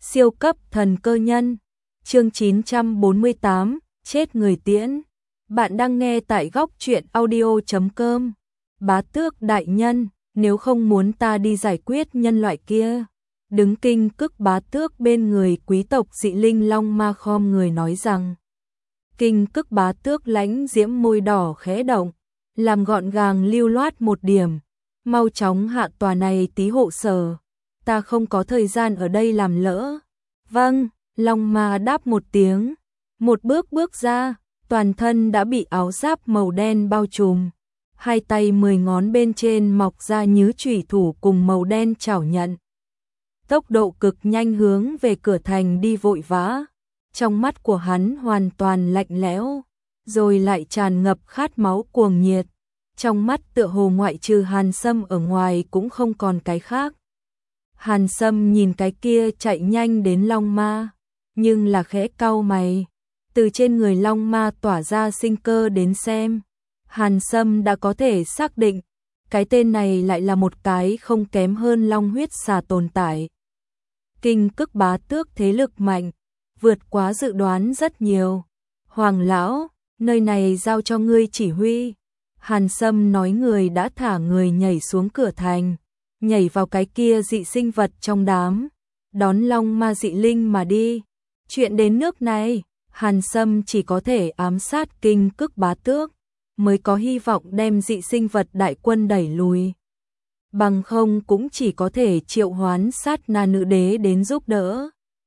Siêu cấp thần cơ nhân. Chương 948, chết người tiễn. Bạn đang nghe tại góc truyện audio.com. Bá tước đại nhân, nếu không muốn ta đi giải quyết nhân loại kia. Đứng kinh cức bá tước bên người quý tộc dị linh long ma khom người nói rằng. Kinh cức bá tước lãnh diễm môi đỏ khẽ động, làm gọn gàng lưu loát một điểm. Mau chóng hạ tòa này tí hộ sở. Ta không có thời gian ở đây làm lỡ. Vâng, long ma đáp một tiếng. Một bước bước ra, toàn thân đã bị áo giáp màu đen bao trùm. Hai tay 10 ngón bên trên mọc ra nhứ chủy thủ cùng màu đen chảo nhận. Tốc độ cực nhanh hướng về cửa thành đi vội vã. Trong mắt của hắn hoàn toàn lạnh lẽo, rồi lại tràn ngập khát máu cuồng nhiệt. Trong mắt tựa hồ ngoại trừ Hàn Sâm ở ngoài cũng không còn cái khác. Hàn Sâm nhìn cái kia chạy nhanh đến long ma, nhưng là khẽ cau mày. Từ trên người long ma tỏa ra sinh cơ đến xem, Hàn Sâm đã có thể xác định, cái tên này lại là một cái không kém hơn long huyết xà tồn tại. Kinh cức bá tước thế lực mạnh, vượt quá dự đoán rất nhiều. Hoàng lão, nơi này giao cho ngươi chỉ huy. Hàn Sâm nói người đã thả người nhảy xuống cửa thành, nhảy vào cái kia dị sinh vật trong đám, đón long ma dị linh mà đi. Chuyện đến nước này, Hàn Sâm chỉ có thể ám sát kinh cức bá tước, mới có hy vọng đem dị sinh vật đại quân đẩy lùi. Bằng không cũng chỉ có thể triệu hoán sát na nữ đế đến giúp đỡ.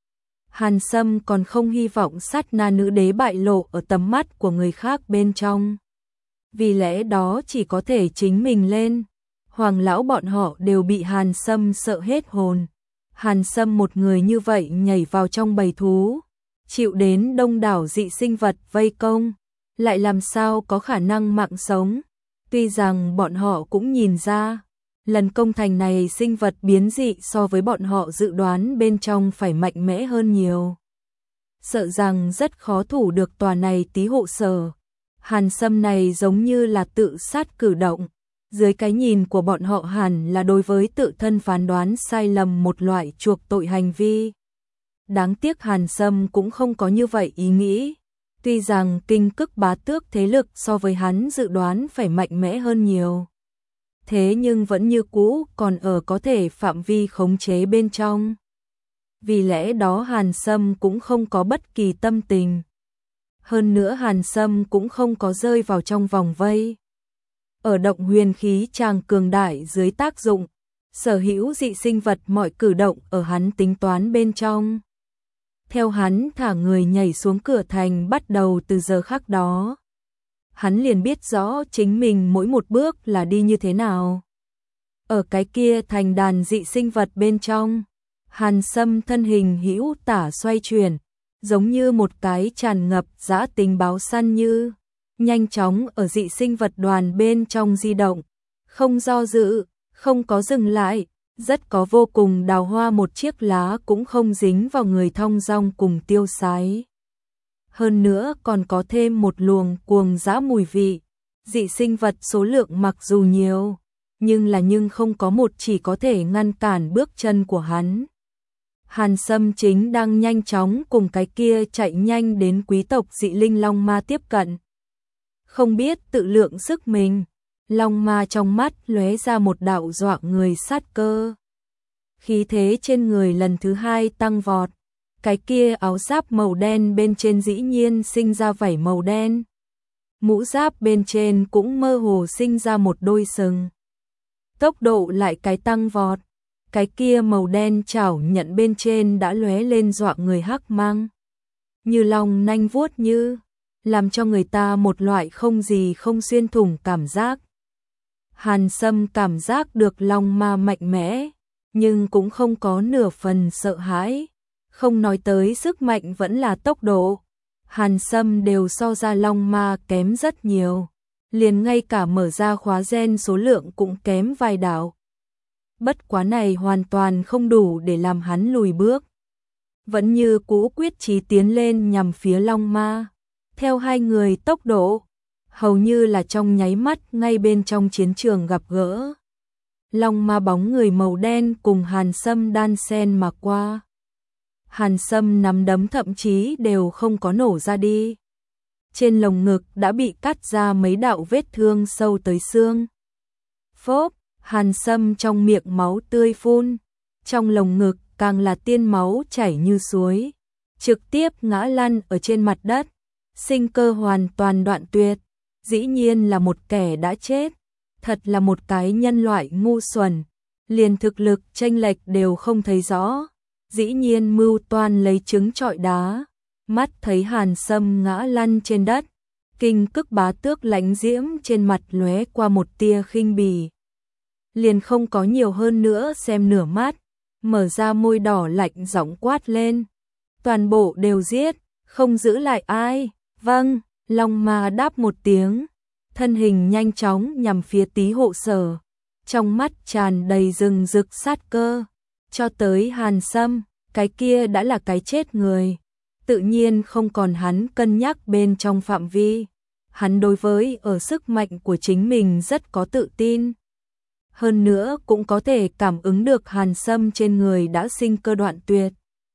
Hàn Sâm còn không hy vọng sát na nữ đế bại lộ ở tầm mắt của người khác bên trong. Vì lẽ đó chỉ có thể chính mình lên. Hoàng lão bọn họ đều bị Hàn Sâm sợ hết hồn. Hàn Sâm một người như vậy nhảy vào trong bầy thú, chịu đến đông đảo dị sinh vật vây công, lại làm sao có khả năng mạng sống. Tuy rằng bọn họ cũng nhìn ra, lần công thành này sinh vật biến dị so với bọn họ dự đoán bên trong phải mạnh mẽ hơn nhiều. Sợ rằng rất khó thủ được tòa này tí hộ sở. Hàn Sâm này giống như là tự sát cử động, dưới cái nhìn của bọn họ hẳn là đối với tự thân phán đoán sai lầm một loại chuộc tội hành vi. Đáng tiếc Hàn Sâm cũng không có như vậy ý nghĩ. Tuy rằng kinh cức bá tước thế lực so với hắn dự đoán phải mạnh mẽ hơn nhiều, thế nhưng vẫn như cũ còn ở có thể phạm vi khống chế bên trong. Vì lẽ đó Hàn Sâm cũng không có bất kỳ tâm tình. Hơn nữa Hàn Sâm cũng không có rơi vào trong vòng vây. Ở động huyền khí tràng cường đại dưới tác dụng, sở hữu dị sinh vật mọi cử động ở hắn tính toán bên trong. Theo hắn thả người nhảy xuống cửa thành bắt đầu từ giờ khắc đó, hắn liền biết rõ chính mình mỗi một bước là đi như thế nào. Ở cái kia thành đàn dị sinh vật bên trong, Hàn Sâm thân hình hữu tả xoay chuyển, giống như một cái tràn ngập dã tính báo săn như, nhanh chóng ở dị sinh vật đoàn bên trong di động, không do dự, không có dừng lại, rất có vô cùng đào hoa một chiếc lá cũng không dính vào người thong dong cùng tiêu sái. Hơn nữa còn có thêm một luồng cuồng dã mùi vị, dị sinh vật số lượng mặc dù nhiều, nhưng không có một chỉ có thể ngăn cản bước chân của hắn. Hàn Sâm chính đang nhanh chóng cùng cái kia chạy nhanh đến quý tộc dị linh long ma tiếp cận. Không biết tự lượng sức mình, long ma trong mắt lóe ra một đạo dọa người sát cơ. Khí thế trên người lần thứ hai tăng vọt, cái kia áo giáp màu đen bên trên dĩ nhiên sinh ra vảy màu đen. Mũ giáp bên trên cũng mơ hồ sinh ra một đôi sừng. Tốc độ lại cái tăng vọt, cái kia màu đen chảo nhận bên trên đã lóe lên dọa người hắc mang. Như long nanh vuốt như, làm cho người ta một loại không gì không xuyên thủng cảm giác. Hàn Sâm cảm giác được long ma mạnh mẽ, nhưng cũng không có nửa phần sợ hãi. Không nói tới sức mạnh vẫn là tốc độ, Hàn Sâm đều so ra long ma kém rất nhiều. Liền ngay cả mở ra khóa gen số lượng cũng kém vài đạo. Bất quá này hoàn toàn không đủ để làm hắn lùi bước. Vẫn như cũ quyết chí tiến lên nhằm phía long ma. Theo hai người tốc độ, hầu như là trong nháy mắt ngay bên trong chiến trường gặp gỡ. Long ma bóng người màu đen cùng Hàn Sâm đan sen mà qua. Hàn Sâm nắm đấm thậm chí đều không có nổ ra đi. Trên lồng ngực đã bị cắt ra mấy đạo vết thương sâu tới xương. Phốp, Hàn Sâm trong miệng máu tươi phun, trong lồng ngực càng là tiên máu chảy như suối, trực tiếp ngã lăn ở trên mặt đất, sinh cơ hoàn toàn đoạn tuyệt, dĩ nhiên là một kẻ đã chết, thật là một cái nhân loại ngu xuẩn, liền thực lực chênh lệch đều không thấy rõ, dĩ nhiên mưu toan lấy trứng trọi đá. Mắt thấy Hàn Sâm ngã lăn trên đất, Kinh Cức Bá Tước lãnh diễm trên mặt lóe qua một tia khinh bỉ. Liền không có nhiều hơn nữa xem nửa mắt, mở ra môi đỏ lạnh giọng quát lên. Toàn bộ đều giết, không giữ lại ai. Vâng, Long Ma đáp một tiếng, thân hình nhanh chóng nhằm phía Tý Hộ Sở, trong mắt tràn đầy rừng rực sát cơ. Cho tới Hàn Sâm, cái kia đã là cái chết người, tự nhiên không còn hắn cân nhắc bên trong phạm vi. Hắn đối với ở sức mạnh của chính mình rất có tự tin. Hơn nữa cũng có thể cảm ứng được Hàn Sâm trên người đã sinh cơ đoạn tuyệt.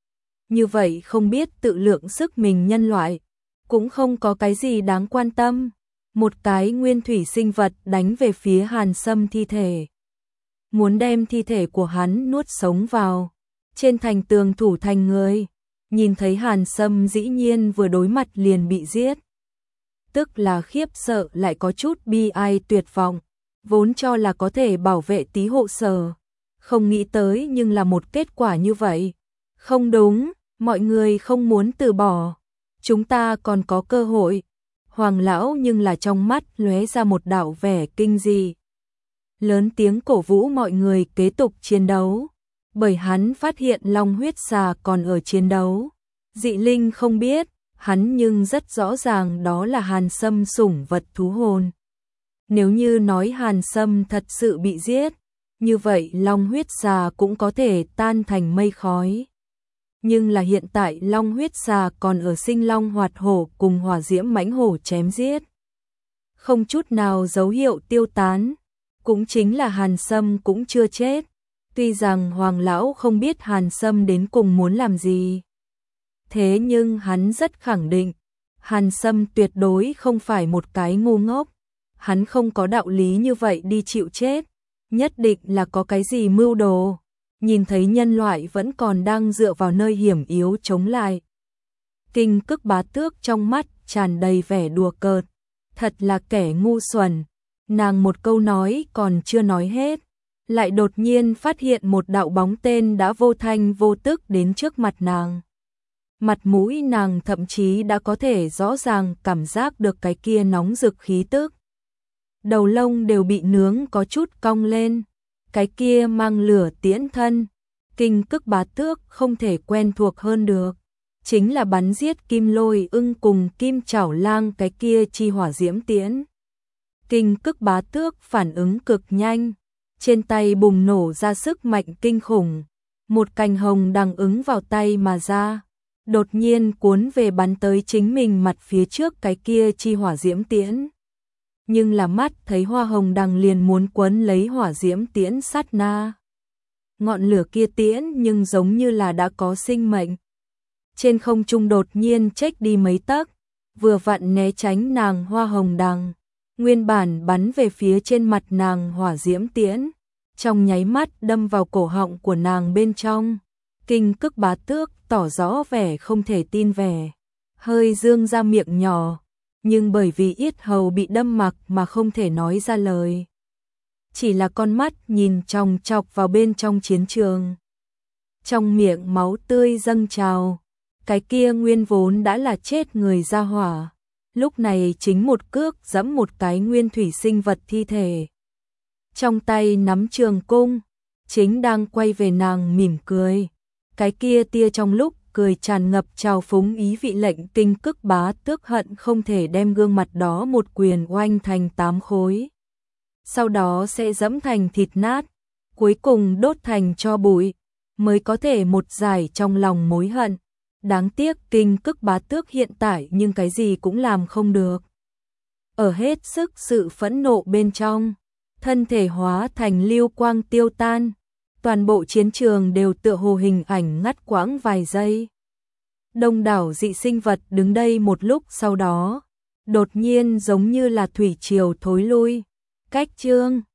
Như vậy không biết tự lượng sức mình nhân loại, cũng không có cái gì đáng quan tâm. Một cái nguyên thủy sinh vật đánh về phía Hàn Sâm thi thể, muốn đem thi thể của hắn nuốt sống vào. Trên thành tường thủ thành người, nhìn thấy Hàn Sâm dĩ nhiên vừa đối mặt liền bị giết. Tức là khiếp sợ lại có chút bi ai tuyệt vọng, vốn cho là có thể bảo vệ Tý Hộ Sở, không nghĩ tới nhưng là một kết quả như vậy. Không đúng, mọi người không muốn từ bỏ, chúng ta còn có cơ hội. Hoàng lão nhưng là trong mắt lóe ra một đạo vẻ kinh dị, lớn tiếng cổ vũ mọi người kế tục chiến đấu, bởi hắn phát hiện Long huyết xà còn ở chiến đấu. Dị linh không biết, hắn nhưng rất rõ ràng đó là Hàn Sâm sủng vật thú hồn. Nếu như nói Hàn Sâm thật sự bị giết, như vậy Long huyết xà cũng có thể tan thành mây khói. Nhưng là hiện tại Long huyết xà còn ở sinh long hoạt hổ cùng hỏa diễm mãnh hổ chém giết, không chút nào dấu hiệu tiêu tán. Cũng chính là Hàn Sâm cũng chưa chết. Tuy rằng Hoàng lão không biết Hàn Sâm đến cùng muốn làm gì, thế nhưng hắn rất khẳng định, Hàn Sâm tuyệt đối không phải một cái ngu ngốc. Hắn không có đạo lý như vậy đi chịu chết, nhất định là có cái gì mưu đồ. Nhìn thấy nhân loại vẫn còn đang dựa vào nơi hiểm yếu chống lại, Kinh Cức Bá Tước trong mắt tràn đầy vẻ đùa cợt, thật là kẻ ngu xuẩn. Nàng một câu nói còn chưa nói hết, lại đột nhiên phát hiện một đạo bóng tên đã vô thanh vô tức đến trước mặt nàng. Mặt mũi nàng thậm chí đã có thể rõ ràng cảm giác được cái kia nóng rực khí tức. Đầu lông đều bị nướng có chút cong lên, cái kia mang lửa tiễn thân. Kinh Cức Bá Tước không thể quen thuộc hơn được, chính là bắn giết Kim Lôi Ưng cùng Kim Chảo Lang cái kia chi hỏa diễm tiễn. Kinh Cức Bá Tước phản ứng cực nhanh, trên tay bùng nổ ra sức mạnh kinh khủng, một cành hồng đằng ứng vào tay mà ra, đột nhiên cuốn về bắn tới chính mình mặt phía trước cái kia chi hỏa diễm tiễn. Nhưng là mắt thấy hoa hồng đằng liền muốn quấn lấy hỏa diễm tiễn sát na. Ngọn lửa kia tiễn nhưng giống như là đã có sinh mệnh. Trên không trung đột nhiên chếch đi mấy tấc, vừa vặn né tránh nàng hoa hồng đằng. Nguyên bản bắn về phía trên mặt nàng hỏa diễm tiễn, trong nháy mắt đâm vào cổ họng của nàng bên trong. Kinh Cức Bá Tước tỏ rõ vẻ không thể tin vẻ, hơi dương ra miệng nhỏ, nhưng bởi vì yết hầu bị đâm mặc mà không thể nói ra lời. Chỉ là con mắt nhìn chòng chọc vào bên trong chiến trường. Trong miệng máu tươi dâng trào, cái kia nguyên vốn đã là chết người ra hỏa, lúc này chính một cước giẫm một cái nguyên thủy sinh vật thi thể. Trong tay nắm trường cung, chính đang quay về nàng mỉm cười. Cái kia tia trong lúc cười tràn ngập trào phúng ý vị lệnh Kinh Cức Bá Tước hận không thể đem gương mặt đó một quyền oanh thành 8 khối. Sau đó sẽ giẫm thành thịt nát, cuối cùng đốt thành tro bụi, mới có thể một giải trong lòng mối hận. Đáng tiếc Kinh Cức Bá Tước hiện tại nhưng cái gì cũng làm không được. Ở hết sức sự phẫn nộ bên trong, thân thể hóa thành lưu quang tiêu tan, Toàn bộ chiến trường đều tựa hồ hình ảnh ngắt quãng vài giây. Đông đảo dị sinh vật đứng đây một lúc sau đó, đột nhiên giống như là thủy triều thối lui. Cách chương